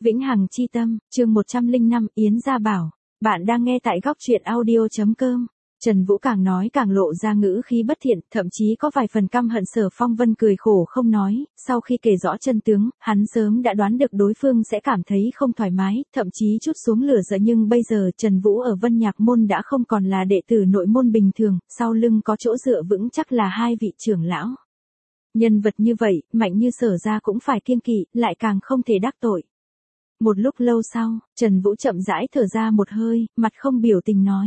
Vĩnh Hằng Chi Tâm, chương 105, Yến Gia Bảo. Bạn đang nghe tại góc truyện audio.com. Trần Vũ càng nói càng lộ ra ngữ khí bất thiện, thậm chí có vài phần căm hận. Sở Phong Vân cười khổ không nói, sau khi kể rõ chân tướng, hắn sớm đã đoán được đối phương sẽ cảm thấy không thoải mái, thậm chí chút xuống lửa giận, nhưng bây giờ Trần Vũ ở Vân Nhạc Môn đã không còn là đệ tử nội môn bình thường, sau lưng có chỗ dựa vững chắc là hai vị trưởng lão. Nhân vật như vậy, mạnh như Sở gia cũng phải kiêng kỵ, lại càng không thể đắc tội. Một lúc lâu sau, Trần Vũ chậm rãi thở ra một hơi, mặt không biểu tình nói.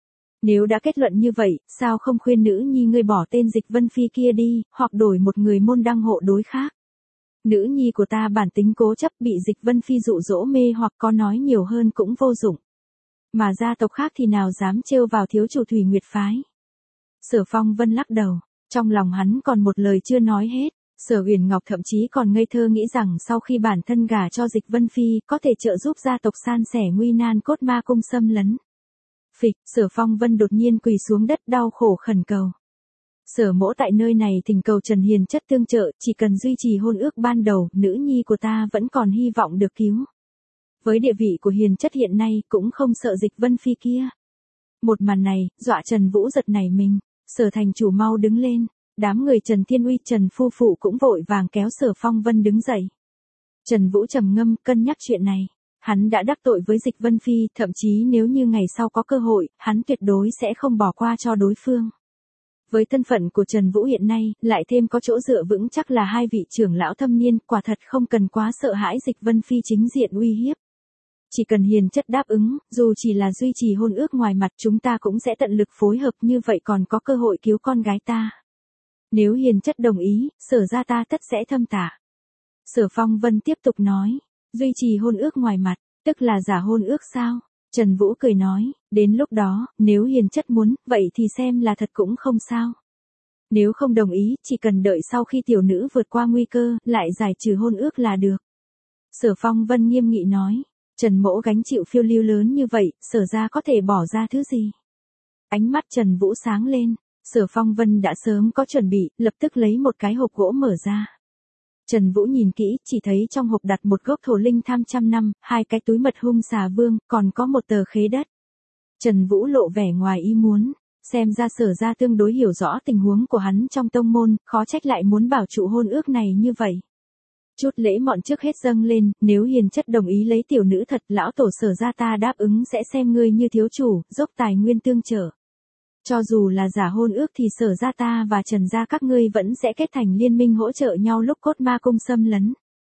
Nếu đã kết luận như vậy, sao không khuyên nữ nhi ngươi bỏ tên Dịch Vân Phi kia đi, hoặc đổi một người môn đăng hộ đối khác. Nữ nhi của ta bản tính cố chấp, bị Dịch Vân Phi dụ dỗ mê hoặc có nói nhiều hơn cũng vô dụng. Mà gia tộc khác thì nào dám trêu vào thiếu chủ Thủy Nguyệt phái. Sở Phong Vân lắc đầu, trong lòng hắn còn một lời chưa nói hết. Sở Uyển Ngọc thậm chí còn ngây thơ nghĩ rằng sau khi bản thân gả cho Dịch Vân Phi, có thể trợ giúp gia tộc san sẻ nguy nan cốt ma cung xâm lấn. Phịch, Sở Phong Vân đột nhiên quỳ xuống đất đau khổ khẩn cầu. Sở mỗ tại nơi này thỉnh cầu Trần Hiền chất tương trợ, chỉ cần duy trì hôn ước ban đầu, nữ nhi của ta vẫn còn hy vọng được cứu. Với địa vị của Hiền chất hiện nay, cũng không sợ Dịch Vân Phi kia. Một màn này, dọa Trần Vũ giật nảy mình. Sở thành chủ mau đứng lên. Đám người Trần Thiên Uy, Trần Phu Phụ cũng vội vàng kéo Sở Phong Vân đứng dậy. Trần Vũ trầm ngâm, cân nhắc chuyện này. Hắn đã đắc tội với Dịch Vân Phi, thậm chí nếu như ngày sau có cơ hội, hắn tuyệt đối sẽ không bỏ qua cho đối phương. Với thân phận của Trần Vũ hiện nay, lại thêm có chỗ dựa vững chắc là hai vị trưởng lão thâm niên, quả thật không cần quá sợ hãi Dịch Vân Phi chính diện uy hiếp. Chỉ cần Hiền chất đáp ứng, dù chỉ là duy trì hôn ước ngoài mặt, chúng ta cũng sẽ tận lực phối hợp, như vậy còn có cơ hội cứu con gái ta. Nếu Hiền chất đồng ý, Sở gia ta tất sẽ thâm tạ. Sở Phong Vân tiếp tục nói, duy trì hôn ước ngoài mặt, tức là giả hôn ước sao? Trần Vũ cười nói, đến lúc đó, nếu Hiền chất muốn, vậy thì xem là thật cũng không sao. Nếu không đồng ý, chỉ cần đợi sau khi tiểu nữ vượt qua nguy cơ, lại giải trừ hôn ước là được. Sở Phong Vân nghiêm nghị nói, Trần mỗ gánh chịu phiêu lưu lớn như vậy, Sở gia có thể bỏ ra thứ gì? Ánh mắt Trần Vũ sáng lên. Sở Phong Vân đã sớm có chuẩn bị, lập tức lấy một cái hộp gỗ mở ra. Trần Vũ nhìn kỹ, chỉ thấy trong hộp đặt một gốc thổ linh tham 100 năm, hai cái túi mật hung xà vương, còn có một tờ khế đất. Trần Vũ lộ vẻ ngoài ý muốn, xem ra Sở gia tương đối hiểu rõ tình huống của hắn trong tông môn, khó trách lại muốn bảo trụ hôn ước này như vậy. Chút lễ mọn trước hết dâng lên, nếu Hiền chất đồng ý lấy tiểu nữ thật, lão tổ Sở gia ta đáp ứng sẽ xem ngươi như thiếu chủ, dốc tài nguyên tương trợ. Cho dù là giả hôn ước thì Sở gia ta và Trần gia các ngươi vẫn sẽ kết thành liên minh hỗ trợ nhau lúc cốt ma cung xâm lấn.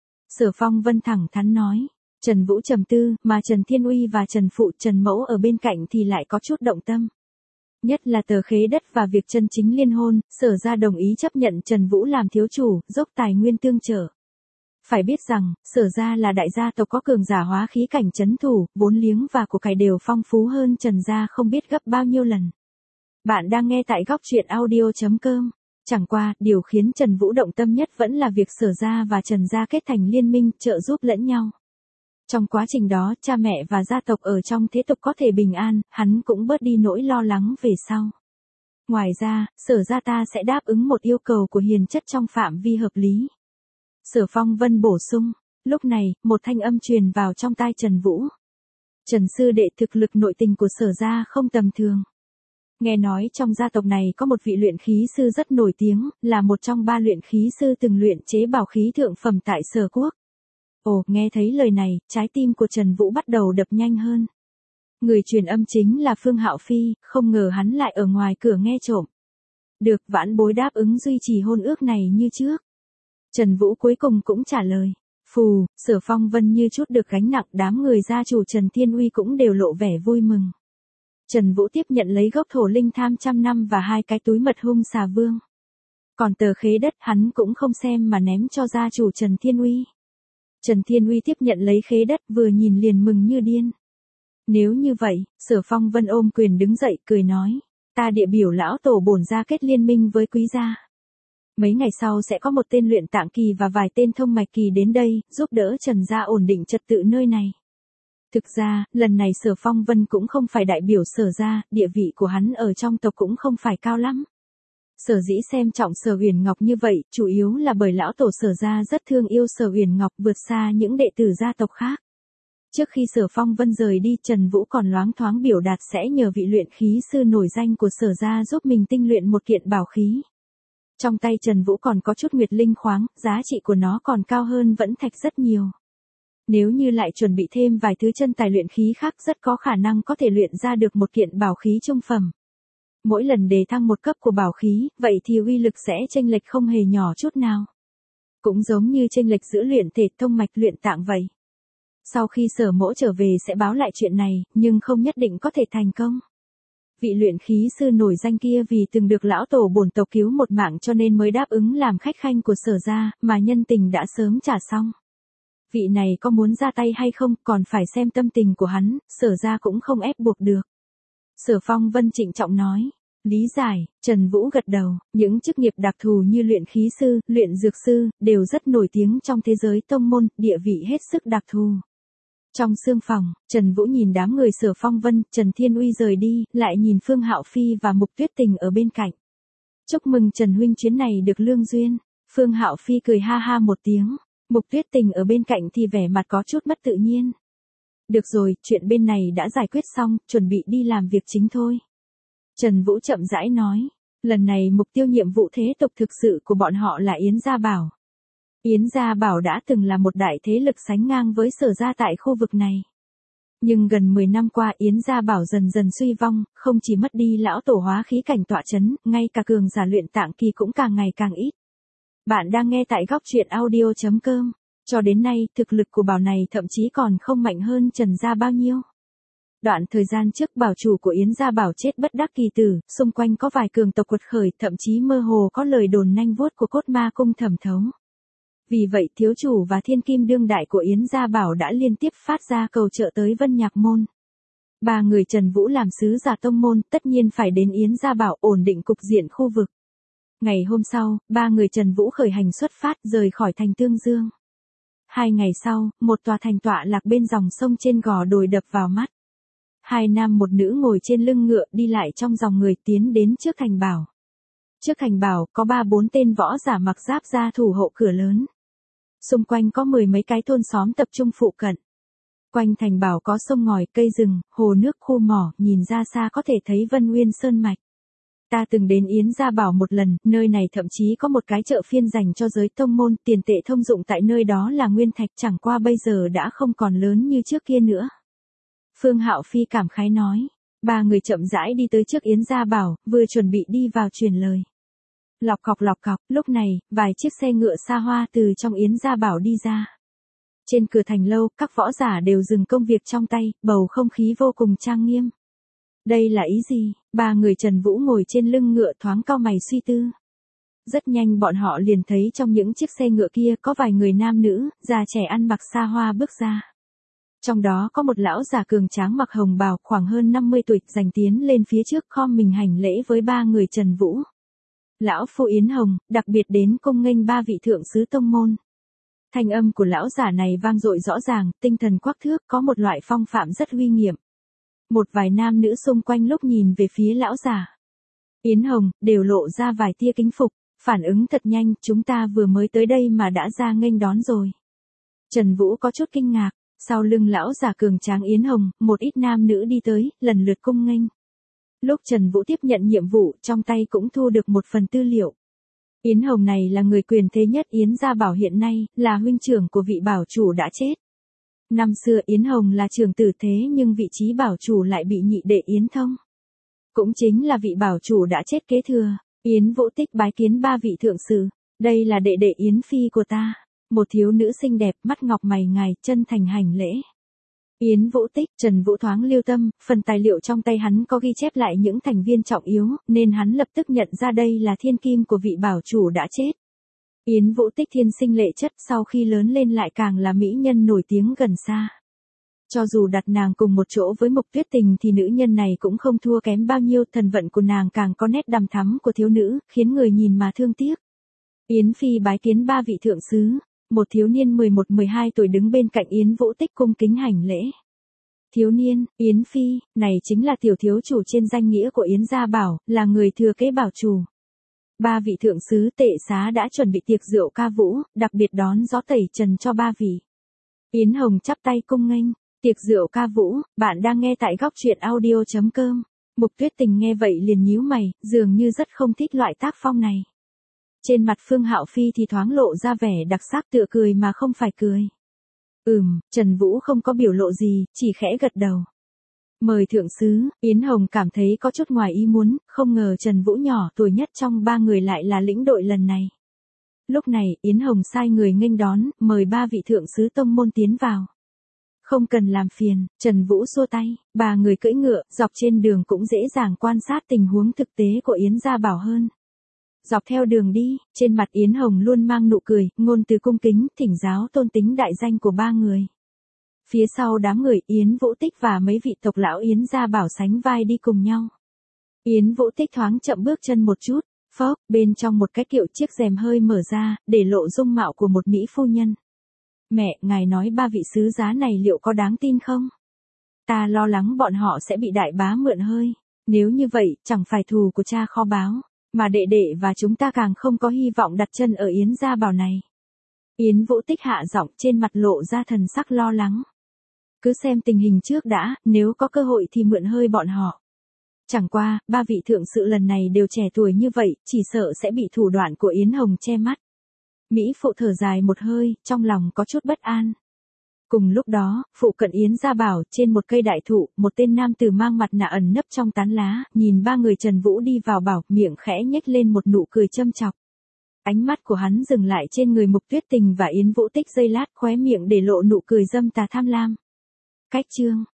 Sở Phong Vân thẳng thắn nói. Trần Vũ trầm tư, mà Trần Thiên Uy và Trần Phụ, Trần Mẫu ở bên cạnh thì lại có chút động tâm. Nhất là tờ khế đất và việc chân chính liên hôn, Sở gia đồng ý chấp nhận Trần Vũ làm thiếu chủ, dốc tài nguyên tương trợ. Phải biết rằng, Sở gia là đại gia tộc có cường giả hóa khí cảnh trấn thủ, vốn liếng và của cải đều phong phú hơn Trần gia không biết gấp bao nhiêu lần. Bạn đang nghe tại góc truyện audio.com. Chẳng qua, điều khiến Trần Vũ động tâm nhất vẫn là việc Sở gia và Trần gia kết thành liên minh, trợ giúp lẫn nhau. Trong quá trình đó, cha mẹ và gia tộc ở trong thế tục có thể bình an, hắn cũng bớt đi nỗi lo lắng về sau. Ngoài ra, Sở gia ta sẽ đáp ứng một yêu cầu của Hiền chất trong phạm vi hợp lý. Sở Phong Vân bổ sung. Lúc này, một thanh âm truyền vào trong tai Trần Vũ. Trần sư đệ, thực lực nội tình của Sở gia không tầm thường. Nghe nói trong gia tộc này có một vị luyện khí sư rất nổi tiếng, là một trong 3 luyện khí sư từng luyện chế bảo khí thượng phẩm tại Sở quốc. Ồ, nghe thấy lời này, trái tim của Trần Vũ bắt đầu đập nhanh hơn. Người truyền âm chính là Phương Hạo Phi, không ngờ hắn lại ở ngoài cửa nghe trộm. Được, vãn bối đáp ứng duy trì hôn ước này như trước. Trần Vũ cuối cùng cũng trả lời. Phù, Sở Phong Vân như chút được gánh nặng, đám người gia chủ Trần Thiên Uy cũng đều lộ vẻ vui mừng. Trần Vũ tiếp nhận lấy gốc thổ linh tham 100 năm và hai cái túi mật hung xà vương. Còn tờ khế đất hắn cũng không xem mà ném cho gia chủ Trần Thiên Uy. Trần Thiên Uy tiếp nhận lấy khế đất, vừa nhìn liền mừng như điên. Nếu như vậy, Sở Phong Vân ôm quyền đứng dậy cười nói, ta địa biểu lão tổ bổn gia kết liên minh với quý gia. Mấy ngày sau sẽ có một tên luyện tạng kỳ và vài tên thông mạch kỳ đến đây, giúp đỡ Trần gia ổn định trật tự nơi này. Thực ra, lần này Sở Phong Vân cũng không phải đại biểu Sở gia, địa vị của hắn ở trong tộc cũng không phải cao lắm. Sở dĩ xem trọng Sở Uyển Ngọc như vậy, chủ yếu là bởi lão tổ Sở gia rất thương yêu Sở Uyển Ngọc vượt xa những đệ tử gia tộc khác. Trước khi Sở Phong Vân rời đi, Trần Vũ còn loáng thoáng biểu đạt sẽ nhờ vị luyện khí sư nổi danh của Sở gia giúp mình tinh luyện một kiện bảo khí. Trong tay Trần Vũ còn có chút nguyệt linh khoáng, giá trị của nó còn cao hơn vẫn thạch rất nhiều. Nếu như lại chuẩn bị thêm vài thứ chân tài luyện khí khác, rất có khả năng có thể luyện ra được một kiện bảo khí trung phẩm. Mỗi lần đề thăng một cấp của bảo khí, vậy thì uy lực sẽ chênh lệch không hề nhỏ chút nào. Cũng giống như chênh lệch giữa luyện thể thông mạch luyện tạng vậy. Sau khi Sở Mỗ trở về sẽ báo lại chuyện này, nhưng không nhất định có thể thành công. Vị luyện khí sư nổi danh kia vì từng được lão tổ bổn tộc cứu một mạng cho nên mới đáp ứng làm khách khanh của Sở gia, mà nhân tình đã sớm trả xong. Vị này có muốn ra tay hay không còn phải xem tâm tình của hắn, Sở gia cũng không ép buộc được. Sở Phong Vân trịnh trọng nói. Lý giải, Trần Vũ gật đầu, những chức nghiệp đặc thù như luyện khí sư, luyện dược sư, đều rất nổi tiếng trong thế giới tông môn, địa vị hết sức đặc thù. Trong sương phòng, Trần Vũ nhìn đám người Sở Phong Vân, Trần Thiên Uy rời đi, lại nhìn Phương Hạo Phi và Mục Tuyết Tình ở bên cạnh. Chúc mừng Trần huynh chuyến này được lương duyên. Phương Hạo Phi cười ha ha một tiếng, Mục Tuyết Tình ở bên cạnh thì vẻ mặt có chút mất tự nhiên. Được rồi, chuyện bên này đã giải quyết xong, chuẩn bị đi làm việc chính thôi. Trần Vũ chậm rãi nói, lần này mục tiêu nhiệm vụ thế tục thực sự của bọn họ là Yến Gia Bảo. Yến Gia Bảo đã từng là một đại thế lực sánh ngang với Sở gia tại khu vực này. Nhưng gần 10 năm qua Yến Gia Bảo dần dần suy vong, không chỉ mất đi lão tổ hóa khí cảnh tọa chấn, ngay cả cường giả luyện tạng kỳ cũng càng ngày càng ít. Bạn đang nghe tại góc truyện audio.com. Cho đến nay, thực lực của Bảo này thậm chí còn không mạnh hơn Trần gia bao nhiêu. Đoạn thời gian trước bảo chủ của Yến Gia Bảo chết bất đắc kỳ tử, xung quanh có vài cường tộc quật khởi, thậm chí mơ hồ có lời đồn nanh vuốt của cốt ma cung thẩm thấu. Vì vậy thiếu chủ và thiên kim đương đại của Yến Gia Bảo đã liên tiếp phát ra cầu trợ tới Vân Nhạc Môn. Ba người Trần Vũ làm sứ giả tông môn tất nhiên phải đến Yến Gia Bảo ổn định cục diện khu vực. Ngày hôm sau, ba người Trần Vũ khởi hành xuất phát rời khỏi thành Tương Dương. 2 ngày sau, một tòa thành tọa lạc bên dòng sông trên gò đồi đập vào mắt. 2 nam một nữ ngồi trên lưng ngựa đi lại trong dòng người tiến đến trước thành bảo. Trước thành bảo có 3-4 tên võ giả mặc giáp ra thủ hộ cửa lớn. Xung quanh có 10 mấy cái thôn xóm tập trung phụ cận. Quanh thành bảo có sông ngòi, cây rừng, hồ nước, khu mỏ, nhìn ra xa có thể thấy Vân Uyên Sơn Mạch. Ta từng đến Yến Gia Bảo một lần, nơi này thậm chí có một cái chợ phiên dành cho giới tông môn, tiền tệ thông dụng tại nơi đó là nguyên thạch, chẳng qua bây giờ đã không còn lớn như trước kia nữa. Phương Hạo Phi cảm khái nói. Ba người chậm rãi đi tới trước Yến Gia Bảo, vừa chuẩn bị đi vào truyền lời. Lọc cọc, lúc này, vài chiếc xe ngựa xa hoa từ trong Yến Gia Bảo đi ra. Trên cửa thành lâu, các võ giả đều dừng công việc trong tay, bầu không khí vô cùng trang nghiêm. Đây là ý gì? Ba người Trần Vũ ngồi trên lưng ngựa thoáng cau mày suy tư. Rất nhanh bọn họ liền thấy trong những chiếc xe ngựa kia có vài người nam nữ, già trẻ ăn mặc xa hoa bước ra. Trong đó có một lão già cường tráng mặc hồng bào khoảng hơn 50 tuổi, giành tiến lên phía trước khom mình hành lễ với ba người Trần Vũ. Lão phu Yến Hồng, đặc biệt đến cung nghênh ba vị thượng sứ tông môn. Thanh âm của lão giả này vang dội rõ ràng, tinh thần quắc thước, có một loại phong phạm rất uy nghiêm. Một vài nam nữ xung quanh lúc nhìn về phía lão giả Yến Hồng, đều lộ ra vài tia kính phục, phản ứng thật nhanh, chúng ta vừa mới tới đây mà đã ra nghênh đón rồi. Trần Vũ có chút kinh ngạc, sau lưng lão giả cường tráng Yến Hồng, một ít nam nữ đi tới, lần lượt cung nghênh. Lúc Trần Vũ tiếp nhận nhiệm vụ, trong tay cũng thu được một phần tư liệu. Yến Hồng này là người quyền thế nhất Yến Gia Bảo hiện nay, là huynh trưởng của vị bảo chủ đã chết. Năm xưa Yến Hồng là trưởng tử thế nhưng vị trí bảo chủ lại bị nhị đệ Yến Thông. Cũng chính là vị bảo chủ đã chết kế thừa. Yến Vũ Tích bái kiến ba vị thượng sử. Đây là đệ đệ Yến Phi của ta. Một thiếu nữ xinh đẹp, mắt ngọc mày ngài, chân thành hành lễ. Yến Vũ Tích, Trần Vũ thoáng lưu tâm, phần tài liệu trong tay hắn có ghi chép lại những thành viên trọng yếu, nên hắn lập tức nhận ra đây là thiên kim của vị bảo chủ đã chết. Yến Vũ Tích thiên sinh lệ chất, sau khi lớn lên lại càng là mỹ nhân nổi tiếng gần xa. Cho dù đặt nàng cùng một chỗ với Mục Tuyết Tình thì nữ nhân này cũng không thua kém bao nhiêu, thần vận của nàng càng có nét đằm thắm của thiếu nữ, khiến người nhìn mà thương tiếc. Yến Phi bái kiến ba vị thượng sứ, một thiếu niên 11-12 tuổi đứng bên cạnh Yến Vũ Tích cung kính hành lễ. Thiếu niên, Yến Phi, này chính là tiểu thiếu chủ trên danh nghĩa của Yến Gia Bảo, là người thừa kế bảo chủ. Ba vị thượng sứ tệ xá đã chuẩn bị tiệc rượu ca vũ, đặc biệt đón gió tẩy trần cho ba vị. Yến Hồng chắp tay cung nghênh, tiệc rượu ca vũ, bạn đang nghe tại góc truyện audio.com. Mục Tuyết Tình nghe vậy liền nhíu mày, dường như rất không thích loại tác phong này. Trên mặt Phương Hạo Phi thì thoáng lộ ra vẻ đặc sắc tựa cười mà không phải cười. Trần Vũ không có biểu lộ gì, chỉ khẽ gật đầu. Mời thượng sứ, Yến Hồng cảm thấy có chút ngoài ý muốn, không ngờ Trần Vũ nhỏ tuổi nhất trong ba người lại là lĩnh đội lần này. Lúc này, Yến Hồng sai người nghênh đón, mời ba vị thượng sứ tông môn tiến vào. Không cần làm phiền, Trần Vũ xua tay, ba người cưỡi ngựa, dọc trên đường cũng dễ dàng quan sát tình huống thực tế của Yến Gia Bảo hơn. Dọc theo đường đi, trên mặt Yến Hồng luôn mang nụ cười, ngôn từ cung kính, thỉnh giáo tôn tính đại danh của ba người. Phía sau đám người Yến Vũ Tích và mấy vị tộc lão Yến Gia Bảo sánh vai đi cùng nhau. Yến Vũ Tích thoáng chậm bước chân một chút, phốc, bên trong một cái kiệu chiếc rèm hơi mở ra, để lộ dung mạo của một mỹ phu nhân. Mẹ, ngài nói ba vị sứ giá này liệu có đáng tin không? Ta lo lắng bọn họ sẽ bị đại bá mượn hơi. Nếu như vậy, chẳng phải thù của cha kho báo, mà đệ đệ và chúng ta càng không có hy vọng đặt chân ở Yến Gia Bảo này. Yến Vũ Tích hạ giọng, trên mặt lộ ra thần sắc lo lắng. Cứ xem tình hình trước đã, nếu có cơ hội thì mượn hơi bọn họ. Chẳng qua, ba vị thượng sự lần này đều trẻ tuổi như vậy, chỉ sợ sẽ bị thủ đoạn của Yến Hồng che mắt. Mỹ phụ thở dài một hơi, trong lòng có chút bất an. Cùng lúc đó, phụ cận Yến Gia Bảo, trên một cây đại thụ, một tên nam tử mang mặt nạ ẩn nấp trong tán lá, nhìn ba người Trần Vũ đi vào bảo, miệng khẽ nhếch lên một nụ cười châm chọc. Ánh mắt của hắn dừng lại trên người Mục Tuyết Tình và Yến Vũ Tích giây lát, khóe miệng để lộ nụ cười dâm tà tham lam. Cách chương